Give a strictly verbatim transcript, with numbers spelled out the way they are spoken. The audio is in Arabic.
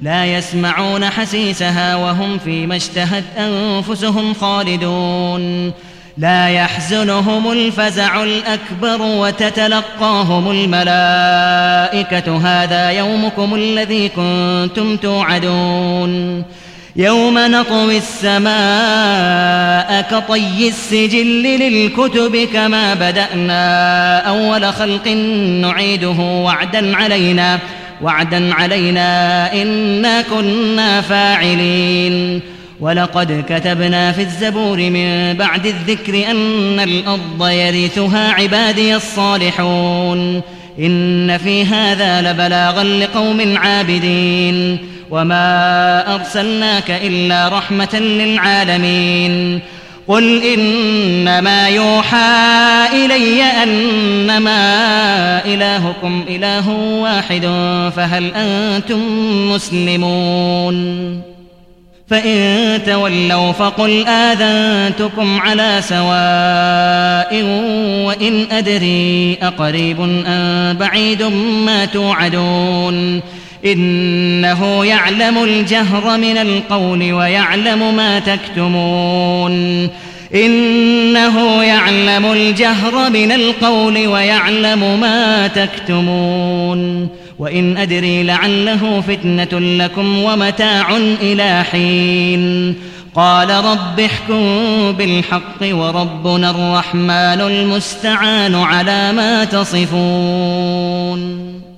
لا يسمعون حسيسها وهم فيما اشتهت أنفسهم خالدون لا يحزنهم الفزع الأكبر وتتلقاهم الملائكة هذا يومكم الذي كنتم توعدون يوم نطوي السماء كطي السجل للكتب كما بدأنا أول خلق نعيده وعدا علينا وعدا علينا إنا كنا فاعلين ولقد كتبنا في الزبور من بعد الذكر أن الأرض يرثها عبادي الصالحون إن في هذا لبلاغا لقوم عابدين وما أرسلناك إلا رحمة للعالمين قل إنما يوحى إلي أنما إلهكم إله واحد فهل أنتم مسلمون فإن تولوا فقل آذنتكم على سواء وإن أدري أقريب أم بعيد ما توعدون إنه يعلم الجهر من القول ويعلم ما تكتمون إنه يعلم الجهر من القول ويعلم ما تكتمون وإن أدري لعله فتنة لكم ومتاع إلى حين قال رب احكم بالحق وربنا الرحمن المستعان على ما تصفون.